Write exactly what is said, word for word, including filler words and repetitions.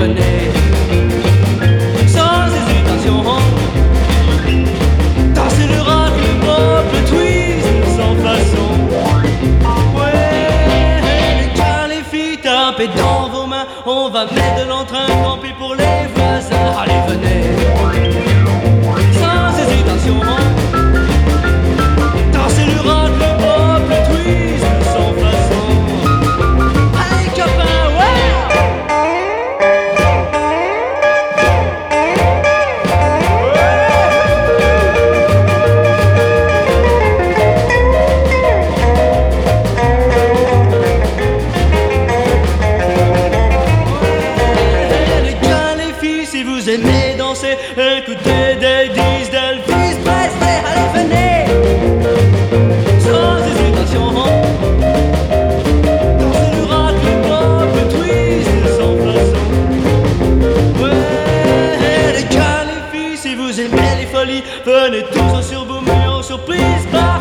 venez, sans hésitation. Dansez le rock, le pop, le twist, sans façon. Ouais, les gars, les filles, tapez dans vos mains. On va mettre de l'entrain, tant pis pour les voisins. Allez, venez, sans hésitation. Dansez le rock, le pop, le twist, sans façon. Allez, copains, ouais! Si vous aimez danser, écoutez des disques d'Elvis Presley. Allez, venez, sans hésitation. Dansez le rock, le pop, le twist, sans façon. Ouais, les gars, les filles, si vous aimez les folies, venez tous en surboomer en surprise.